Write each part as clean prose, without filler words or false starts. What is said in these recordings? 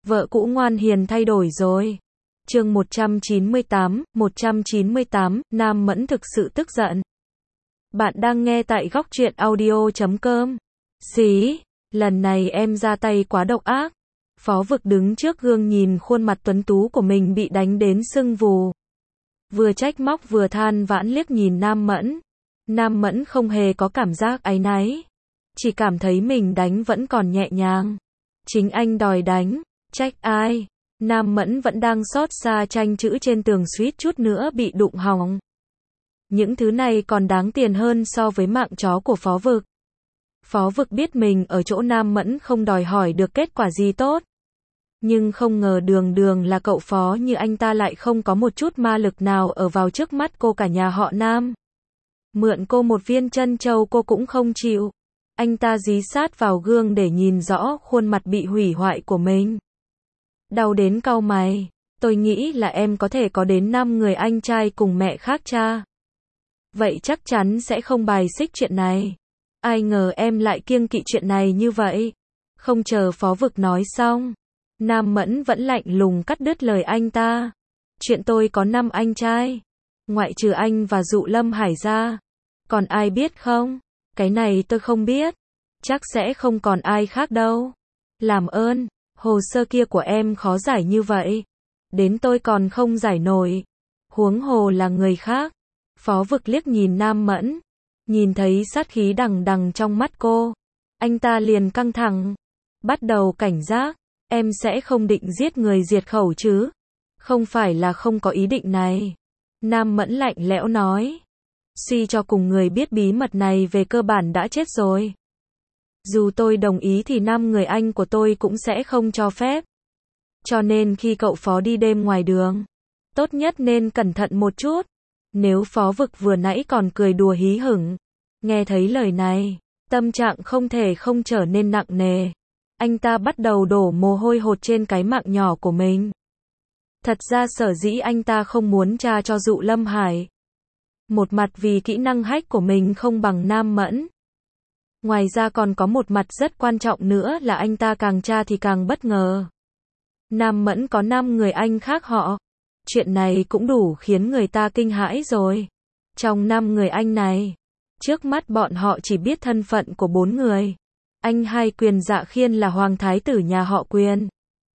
Vợ cũ ngoan hiền thay đổi rồi. Chương 198, Nam Mẫn thực sự tức giận. Bạn đang nghe tại Góc Truyện Audio.com. Xí, lần này em ra tay quá độc ác. Phó Vực đứng trước gương nhìn khuôn mặt tuấn tú của mình bị đánh đến sưng vù. Vừa trách móc vừa than vãn liếc nhìn Nam Mẫn. Nam Mẫn không hề có cảm giác áy náy. Chỉ cảm thấy mình đánh vẫn còn nhẹ nhàng. Chính anh đòi đánh, trách ai? Nam Mẫn vẫn đang xót xa tranh chữ trên tường suýt chút nữa bị đụng hỏng. Những thứ này còn đáng tiền hơn so với mạng chó của Phó Vực. Phó Vực biết mình ở chỗ Nam Mẫn không đòi hỏi được kết quả gì tốt. Nhưng không ngờ đường đường là cậu Phó như anh ta lại không có một chút ma lực nào ở vào trước mắt cô cả nhà họ Nam. Mượn cô một viên trân châu cô cũng không chịu. Anh ta dí sát vào gương để nhìn rõ khuôn mặt bị hủy hoại của mình. Đau đến cau mày. Tôi nghĩ là em có thể có đến 5 người anh trai cùng mẹ khác cha. Vậy chắc chắn sẽ không bài xích chuyện này. Ai ngờ em lại kiêng kỵ chuyện này như vậy. Không chờ Phó Vực nói xong, Nam Mẫn vẫn lạnh lùng cắt đứt lời anh ta. Chuyện tôi có 5 anh trai. Ngoại trừ anh và Dụ Lâm Hải ra. Còn ai biết không? Cái này tôi không biết. Chắc sẽ không còn ai khác đâu. Làm ơn, hồ sơ kia của em khó giải như vậy. Đến tôi còn không giải nổi. Huống hồ là người khác. Phó Vực liếc nhìn Nam Mẫn. Nhìn thấy sát khí đằng đằng trong mắt cô. Anh ta liền căng thẳng. Bắt đầu cảnh giác. Em sẽ không định giết người diệt khẩu chứ? Không phải là không có ý định này. Nam Mẫn lạnh lẽo nói. Suy cho cùng người biết bí mật này về cơ bản đã chết rồi. Dù tôi đồng ý thì 5 người anh của tôi cũng sẽ không cho phép. Cho nên khi cậu Phó đi đêm ngoài đường, tốt nhất nên cẩn thận một chút. Nếu Phó Vực vừa nãy còn cười đùa hí hửng, nghe thấy lời này, tâm trạng không thể không trở nên nặng nề. Anh ta bắt đầu đổ mồ hôi hột trên cái mạng nhỏ của mình. Thật ra sở dĩ anh ta không muốn tra cho Dụ Lâm Hải. Một mặt vì kỹ năng hack của mình không bằng Nam Mẫn. Ngoài ra còn có một mặt rất quan trọng nữa là anh ta càng tra thì càng bất ngờ. Nam Mẫn có 5 người anh khác họ. Chuyện này cũng đủ khiến người ta kinh hãi rồi. Trong 5 người anh này, trước mắt bọn họ chỉ biết thân phận của 4 người. Anh hai Quyền Dạ Khiên là hoàng thái tử nhà họ Quyền.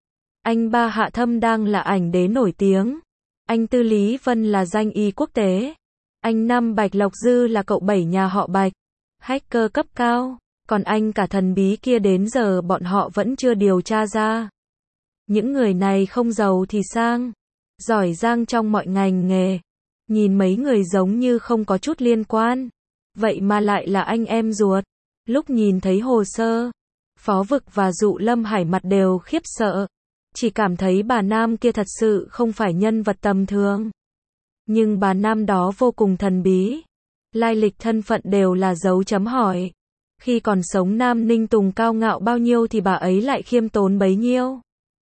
Anh ba Hạ Thâm đang là ảnh đế nổi tiếng. Anh tư Lý Vân là danh y quốc tế. Anh năm Bạch Lộc Dư là cậu bảy nhà họ Bạch. Hacker cấp cao. Còn anh cả thần bí kia đến giờ bọn họ vẫn chưa điều tra ra. Những người này không giàu thì sang. Giỏi giang trong mọi ngành nghề. Nhìn mấy người giống như không có chút liên quan. Vậy mà lại là anh em ruột. Lúc nhìn thấy hồ sơ, Phó Vực và Dụ Lâm Hải mặt đều khiếp sợ. Chỉ cảm thấy bà Nam kia thật sự không phải nhân vật tầm thường. Nhưng bà Nam đó vô cùng thần bí. Lai lịch thân phận đều là dấu chấm hỏi. Khi còn sống Nam Ninh Tùng cao ngạo bao nhiêu thì bà ấy lại khiêm tốn bấy nhiêu.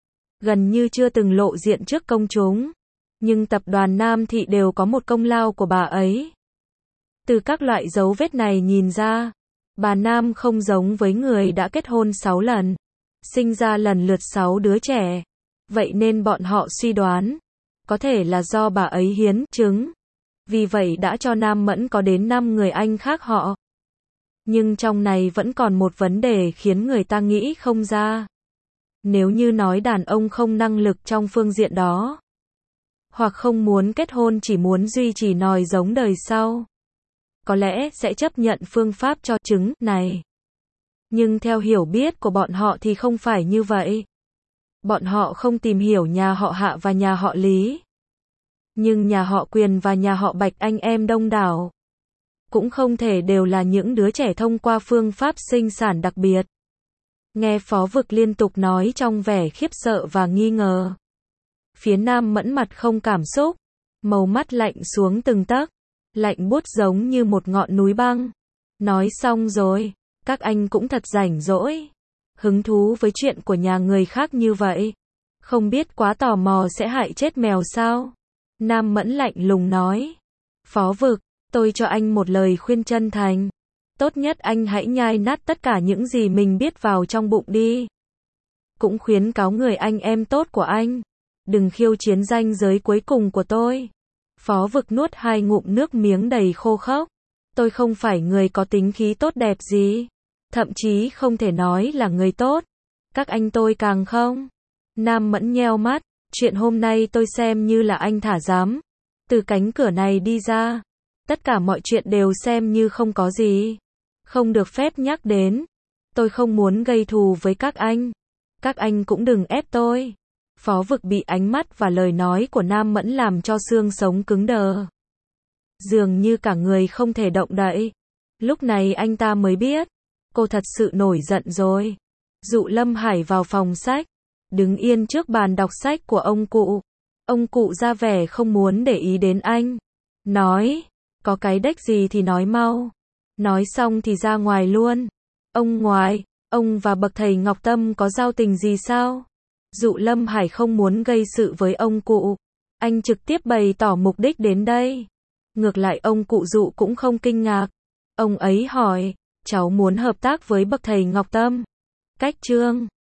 Gần như chưa từng lộ diện trước công chúng. Nhưng tập đoàn Nam Thị đều có một công lao của bà ấy. Từ các loại dấu vết này nhìn ra, bà Nam không giống với người đã kết hôn 6 lần, sinh ra lần lượt 6 đứa trẻ. Vậy nên bọn họ suy đoán, có thể là do bà ấy hiến chứng. Vì vậy đã cho Nam Mẫn có đến 5 người anh khác họ. Nhưng trong này vẫn còn một vấn đề khiến người ta nghĩ không ra. Nếu như nói đàn ông không năng lực trong phương diện đó, hoặc không muốn kết hôn chỉ muốn duy trì nòi giống đời sau, có lẽ sẽ chấp nhận phương pháp cho trứng này. Nhưng theo hiểu biết của bọn họ thì không phải như vậy. Bọn họ không tìm hiểu nhà họ Hạ và nhà họ Lý. Nhưng nhà họ Quyền và nhà họ Bạch anh em đông đảo. Cũng không thể đều là những đứa trẻ thông qua phương pháp sinh sản đặc biệt. Nghe Phó Vực liên tục nói trong vẻ khiếp sợ và nghi ngờ. Phía Nam Mẫn mặt không cảm xúc. Màu mắt lạnh xuống từng tấc. Lạnh buốt giống như một ngọn núi băng. Nói xong rồi, các anh cũng thật rảnh rỗi. Hứng thú với chuyện của nhà người khác như vậy. Không biết quá tò mò sẽ hại chết mèo sao? Nam Mẫn lạnh lùng nói. Phó Vực, tôi cho anh một lời khuyên chân thành. Tốt nhất anh hãy nhai nát tất cả những gì mình biết vào trong bụng đi. cũng khuyến cáo người anh em tốt của anh, đừng khiêu chiến ranh giới cuối cùng của tôi. Phó Vực nuốt 2 ngụm nước miếng đầy khô khốc. Tôi không phải người có tính khí tốt đẹp gì, thậm chí không thể nói là người tốt. Các anh tôi càng không. Nam Mẫn nheo mắt, chuyện hôm nay tôi xem như là anh thả dám. Từ cánh cửa này đi ra, tất cả mọi chuyện đều xem như không có gì. Không được phép nhắc đến. Tôi không muốn gây thù với các anh. Các anh cũng đừng ép tôi. Phó Vực bị ánh mắt và lời nói của Nam Mẫn làm cho xương sống cứng đờ. Dường như cả người không thể động đậy. Lúc này anh ta mới biết, cô thật sự nổi giận rồi. Dụ Lâm Hải vào phòng sách, đứng yên trước bàn đọc sách của ông cụ. Ông cụ ra vẻ không muốn để ý đến anh. Nói, có cái đếch gì thì nói mau. Nói xong thì ra ngoài luôn. Ông ngoại, ông và bậc thầy Ngọc Tâm có giao tình gì sao? Dụ Lâm Hải không muốn gây sự với ông cụ. Anh trực tiếp bày tỏ mục đích đến đây. Ngược lại ông cụ Dụ cũng không kinh ngạc. Ông ấy hỏi, cháu muốn hợp tác với bậc thầy Ngọc Tâm. Cách chương